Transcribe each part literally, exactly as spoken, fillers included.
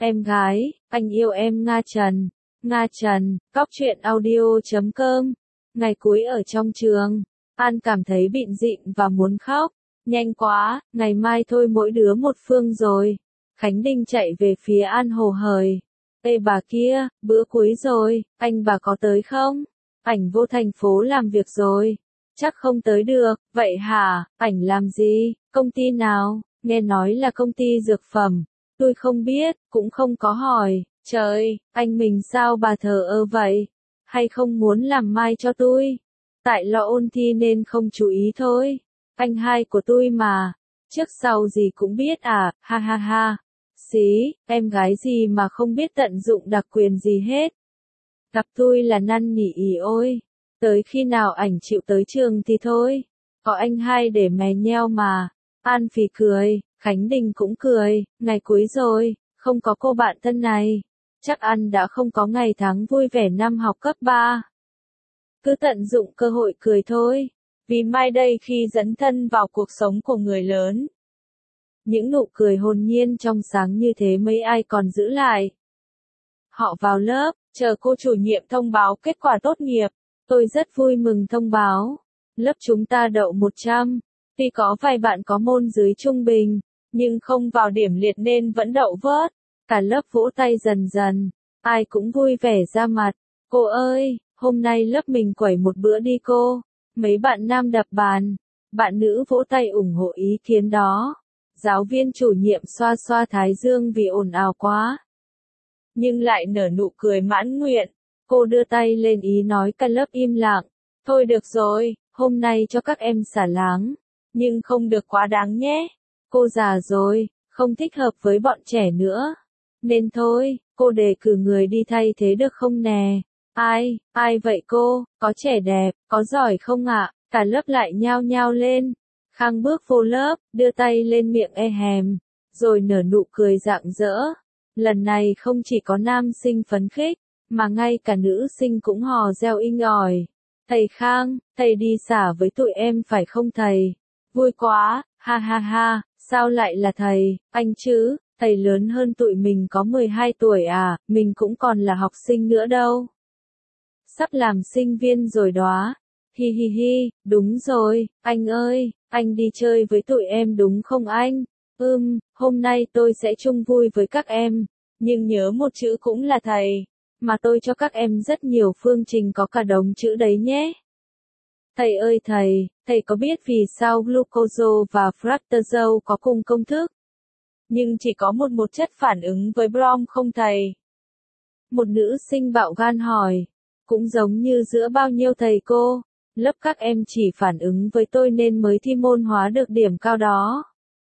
Em gái, anh yêu em Nga Trần. Nga Trần, cóc truyện audio chấm com. Ngày cuối ở trong trường, An cảm thấy bịn rịn và muốn khóc. Nhanh quá, ngày mai thôi mỗi đứa một phương rồi. Khánh Đinh chạy về phía An hồ hởi. Ê bà kia, bữa cuối rồi, anh bà có tới không? Ảnh vô thành phố làm việc rồi. Chắc không tới được, vậy hả, ảnh làm gì, công ty nào? Nghe nói là công ty dược phẩm. Tôi không biết, cũng không có hỏi. Trời, anh mình sao bà thờ ơ vậy? Hay không muốn làm mai cho tôi? Tại lo ôn thi nên không chú ý thôi. Anh hai của tôi mà. Trước sau gì cũng biết à, ha ha ha. Xí, em gái gì mà không biết tận dụng đặc quyền gì hết. Gặp tôi là năn nỉ ỉ ôi. Tới khi nào ảnh chịu tới trường thì thôi. Có anh hai để mè nheo mà. An phì cười, Khánh Đình cũng cười, ngày cuối rồi, không có cô bạn thân này. Chắc An đã không có ngày tháng vui vẻ năm học cấp ba. Cứ tận dụng cơ hội cười thôi, vì mai đây khi dấn thân vào cuộc sống của người lớn. Những nụ cười hồn nhiên trong sáng như thế mấy ai còn giữ lại. Họ vào lớp, chờ cô chủ nhiệm thông báo kết quả tốt nghiệp. Tôi rất vui mừng thông báo. Lớp chúng ta đậu một trăm. Tuy có vài bạn có môn dưới trung bình, nhưng không vào điểm liệt nên vẫn đậu vớt. Cả lớp vỗ tay dần dần. Ai cũng vui vẻ ra mặt. Cô ơi, hôm nay lớp mình quẩy một bữa đi cô. Mấy bạn nam đập bàn. Bạn nữ vỗ tay ủng hộ ý kiến đó. Giáo viên chủ nhiệm xoa xoa thái dương vì ồn ào quá. Nhưng lại nở nụ cười mãn nguyện. Cô đưa tay lên ý nói cả lớp im lặng. Thôi được rồi, hôm nay cho các em xả láng. Nhưng không được quá đáng nhé. Cô già rồi, không thích hợp với bọn trẻ nữa. Nên thôi, cô đề cử người đi thay thế được không nè? Ai, ai vậy cô, có trẻ đẹp, có giỏi không ạ? Cả lớp lại nhao nhao lên. Khang bước vô lớp, đưa tay lên miệng e hèm, rồi nở nụ cười rạng rỡ. Lần này không chỉ có nam sinh phấn khích, mà ngay cả nữ sinh cũng hò reo inh ỏi. Thầy Khang, thầy đi xả với tụi em phải không thầy? Vui quá, ha ha ha, sao lại là thầy, anh chứ, thầy lớn hơn tụi mình có mười hai tuổi à, mình cũng còn là học sinh nữa đâu. Sắp làm sinh viên rồi đó. Hi hi hi, đúng rồi, anh ơi, anh đi chơi với tụi em đúng không anh? Ừm, hôm nay tôi sẽ chung vui với các em, nhưng nhớ một chữ cũng là thầy, mà tôi cho các em rất nhiều phương trình có cả đống chữ đấy nhé. Thầy ơi thầy, thầy có biết vì sao glucose và fructose có cùng công thức? Nhưng chỉ có một một chất phản ứng với brom không thầy? Một nữ sinh bạo gan hỏi. Cũng giống như giữa bao nhiêu thầy cô, lớp các em chỉ phản ứng với tôi nên mới thi môn hóa được điểm cao đó.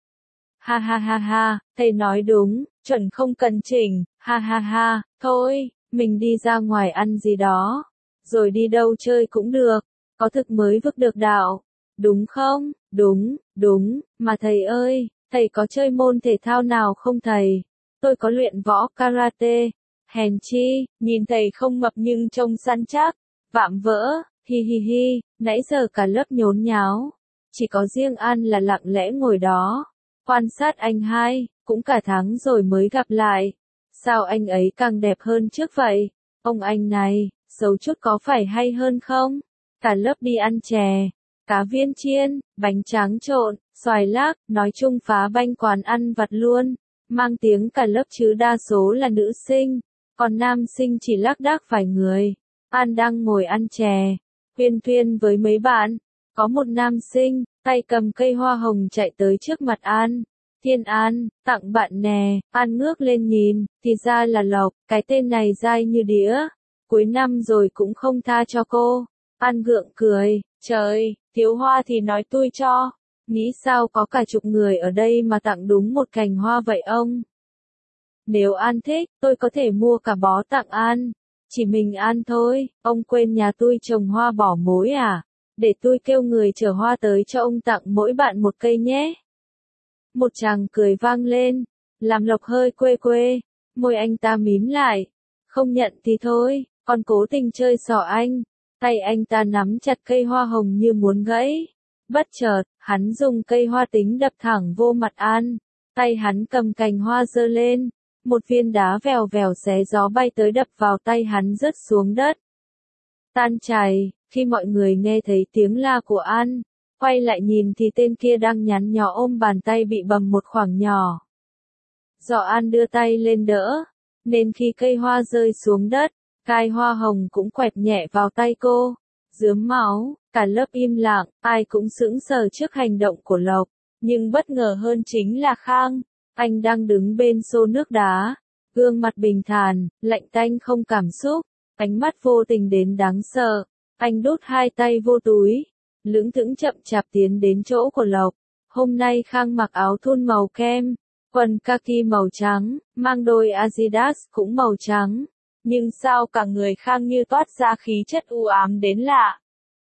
Ha ha ha ha, thầy nói đúng, chuẩn không cần chỉnh, ha ha ha, thôi, mình đi ra ngoài ăn gì đó, rồi đi đâu chơi cũng được, có thực mới vực được đạo, đúng không? Đúng, đúng, mà thầy ơi, thầy có chơi môn thể thao nào không thầy? Tôi có luyện võ karate. Hèn chi, nhìn thầy không mập nhưng trông săn chắc, vạm vỡ, hi hi hi, nãy giờ cả lớp nhốn nháo. Chỉ có riêng An là lặng lẽ ngồi đó, quan sát anh hai, cũng cả tháng rồi mới gặp lại. Sao anh ấy càng đẹp hơn trước vậy? Ông anh này, xấu chút có phải hay hơn không? Cả lớp đi ăn chè, cá viên chiên, bánh tráng trộn, xoài lác, nói chung phá banh quán ăn vặt luôn, mang tiếng cả lớp chứ đa số là nữ sinh. Còn nam sinh chỉ lác đác vài người. An đang ngồi ăn chè, huyên thuyên với mấy bạn. Có một nam sinh, tay cầm cây hoa hồng chạy tới trước mặt An. Thiên An, tặng bạn nè. An ngước lên nhìn, thì ra là Lộc, cái tên này dai như đĩa. Cuối năm rồi cũng không tha cho cô. An gượng cười, trời, thiếu hoa thì nói tôi cho. Nghĩ sao có cả chục người ở đây mà tặng đúng một cành hoa vậy ông? Nếu An thích, tôi có thể mua cả bó tặng An. Chỉ mình An thôi, ông quên nhà tôi trồng hoa bỏ mối à? Để tôi kêu người chở hoa tới cho ông tặng mỗi bạn một cây nhé. Một chàng cười vang lên, làm Lộc hơi quê quê, môi anh ta mím lại. Không nhận thì thôi, còn cố tình chơi xỏ anh. Tay anh ta nắm chặt cây hoa hồng như muốn gãy. Bất chợt, hắn dùng cây hoa tính đập thẳng vô mặt An. Tay hắn cầm cành hoa giơ lên. Một viên đá vèo vèo xé gió bay tới đập vào tay hắn rớt xuống đất. Tan chảy, khi mọi người nghe thấy tiếng la của An, quay lại nhìn thì tên kia đang nhắn nhó ôm bàn tay bị bầm một khoảng nhỏ. Do An đưa tay lên đỡ, nên khi cây hoa rơi xuống đất, cài hoa hồng cũng quẹt nhẹ vào tay cô. Rướm máu, cả lớp im lặng, ai cũng sững sờ trước hành động của Lộc. Nhưng bất ngờ hơn chính là Khang. Anh đang đứng bên xô nước đá, gương mặt bình thản, lạnh tanh không cảm xúc, ánh mắt vô tình đến đáng sợ. Anh đút hai tay vô túi, lững thững chậm chạp tiến đến chỗ của Lộc. Hôm nay Khang mặc áo thun màu kem, quần kaki màu trắng, mang đôi Adidas cũng màu trắng. Nhưng sao cả người Khang như toát ra khí chất u ám đến lạ.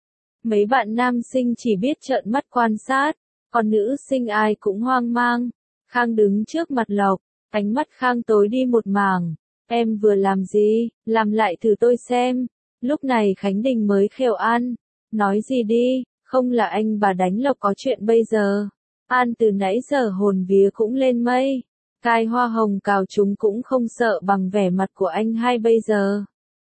Mấy bạn nam sinh chỉ biết trợn mắt quan sát, còn nữ sinh ai cũng hoang mang. Khang đứng trước mặt Lộc, ánh mắt Khang tối đi một mảng. Em vừa làm gì, làm lại thử tôi xem. Lúc này Khánh Đình mới khều An. Nói gì đi, không là anh bà đánh Lộc có chuyện bây giờ. An từ nãy giờ hồn vía cũng lên mây. Cài hoa hồng cào chúng cũng không sợ bằng vẻ mặt của anh hai bây giờ.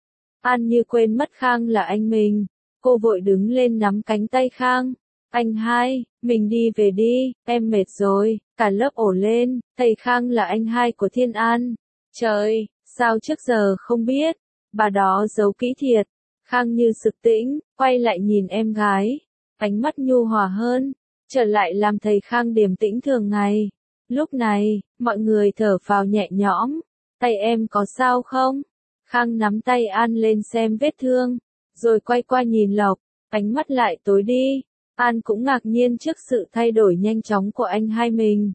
An như quên mất Khang là anh mình. Cô vội đứng lên nắm cánh tay Khang. Anh hai, mình đi về đi, em mệt rồi. Cả lớp ổ lên, thầy Khang là anh hai của Thiên An. Trời, sao trước giờ không biết. Bà đó giấu kỹ thiệt. Khang như sực tĩnh, quay lại nhìn em gái. Ánh mắt nhu hòa hơn, trở lại làm thầy Khang điềm tĩnh thường ngày. Lúc này, mọi người thở phào nhẹ nhõm. Tay em có sao không? Khang nắm tay An lên xem vết thương, rồi quay qua nhìn Lộc, ánh mắt lại tối đi. An cũng ngạc nhiên trước sự thay đổi nhanh chóng của anh hai mình.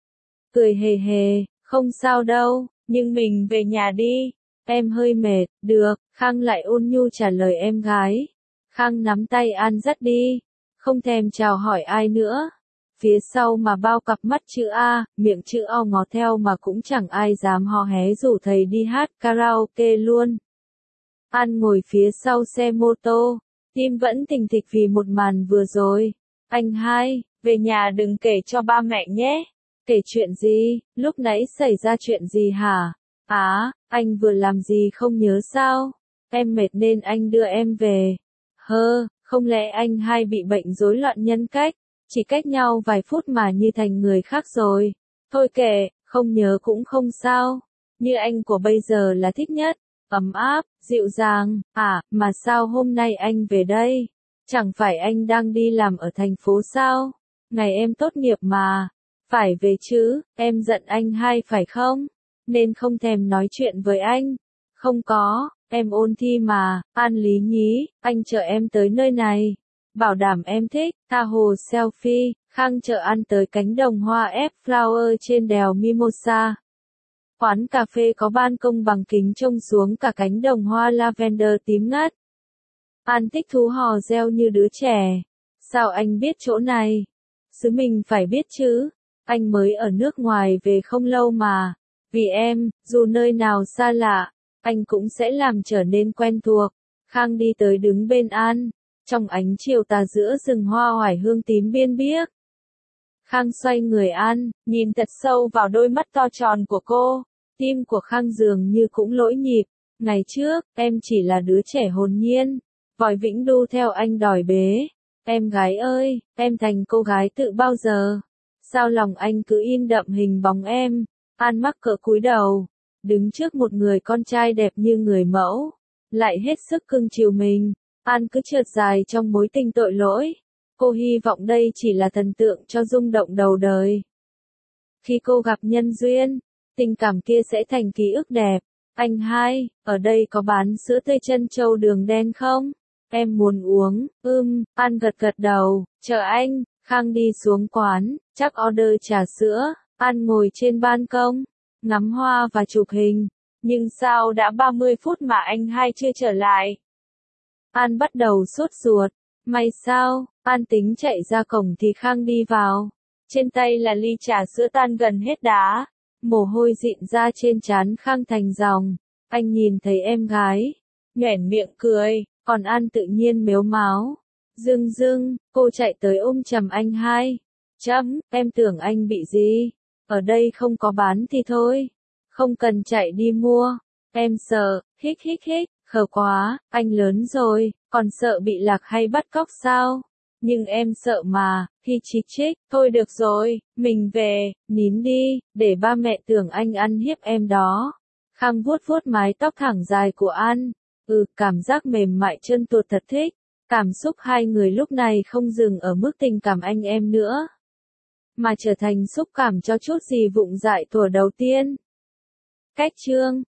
Cười hề hề, không sao đâu, nhưng mình về nhà đi. Em hơi mệt, được, Khang lại ôn nhu trả lời em gái. Khang nắm tay An dắt đi, không thèm chào hỏi ai nữa. Phía sau mà bao cặp mắt chữ A, miệng chữ O ngó theo mà cũng chẳng ai dám hò hé rủ thầy đi hát karaoke luôn. An ngồi phía sau xe mô tô, tim vẫn thình thịch vì một màn vừa rồi. Anh hai, về nhà đừng kể cho ba mẹ nhé. Kể chuyện gì, lúc nãy xảy ra chuyện gì hả? Á, anh vừa làm gì không nhớ sao? Em mệt nên anh đưa em về. Hơ, không lẽ anh hai bị bệnh rối loạn nhân cách? Chỉ cách nhau vài phút mà như thành người khác rồi. Thôi kệ, không nhớ cũng không sao. Như anh của bây giờ là thích nhất. Ấm áp, dịu dàng. À, mà sao hôm nay anh về đây? Chẳng phải anh đang đi làm ở thành phố sao? Ngày em tốt nghiệp mà. Phải về chứ, em giận anh hai phải không? Nên không thèm nói chuyện với anh. Không có, em ôn thi mà. An lý nhí, anh chờ em tới nơi này. Bảo đảm em thích, tha hồ selfie. Khang chở An tới cánh đồng hoa F-flower trên đèo Mimosa. Quán cà phê có ban công bằng kính trông xuống cả cánh đồng hoa lavender tím ngắt. An thích thú hò reo như đứa trẻ. Sao anh biết chỗ này? Xứ mình phải biết chứ. Anh mới ở nước ngoài về không lâu mà. Vì em, dù nơi nào xa lạ, anh cũng sẽ làm trở nên quen thuộc. Khang đi tới đứng bên An, trong ánh chiều tà giữa rừng hoa oải hương tím biên biếc. Khang xoay người An, nhìn thật sâu vào đôi mắt to tròn của cô. Tim của Khang dường như cũng lỗi nhịp. Ngày trước, em chỉ là đứa trẻ hồn nhiên, vòi vĩnh đu theo anh đòi bế. Em gái ơi, em thành cô gái tự bao giờ? Sao lòng anh cứ in đậm hình bóng em? An mắc cỡ cúi đầu, đứng trước một người con trai đẹp như người mẫu, lại hết sức cưng chiều mình. An cứ trượt dài trong mối tình tội lỗi. Cô hy vọng đây chỉ là thần tượng cho rung động đầu đời. Khi cô gặp nhân duyên, tình cảm kia sẽ thành ký ức đẹp. Anh hai, ở đây có bán sữa tươi trân châu đường đen không? Em muốn uống. Ưm, An gật gật đầu, chờ anh. Khang đi xuống quán, chắc order trà sữa. An ngồi trên ban công, ngắm hoa và chụp hình. Nhưng sao đã ba mươi phút mà anh hai chưa trở lại? An bắt đầu sốt ruột. May sao? An tính chạy ra cổng thì Khang đi vào. Trên tay là ly trà sữa tan gần hết đá. Mồ hôi dịn ra trên trán Khang thành dòng. Anh nhìn thấy em gái, nhoẻn miệng cười, còn An tự nhiên mếu máo. Dưng dưng, cô chạy tới ôm chầm anh hai. Chấm, em tưởng anh bị gì? Ở đây không có bán thì thôi. Không cần chạy đi mua. Em sợ, hích hích hích, khờ quá, anh lớn rồi, còn sợ bị lạc hay bắt cóc sao? Nhưng em sợ mà, Hi chí trích, thôi được rồi, mình về, nín đi, để ba mẹ tưởng anh ăn hiếp em đó. Khang vuốt vuốt mái tóc thẳng dài của An, ừ, cảm giác mềm mại chân tuột thật thích. Cảm xúc hai người lúc này không dừng ở mức tình cảm anh em nữa, mà trở thành xúc cảm cho chút gì vụng dại thuở đầu tiên. Cách chương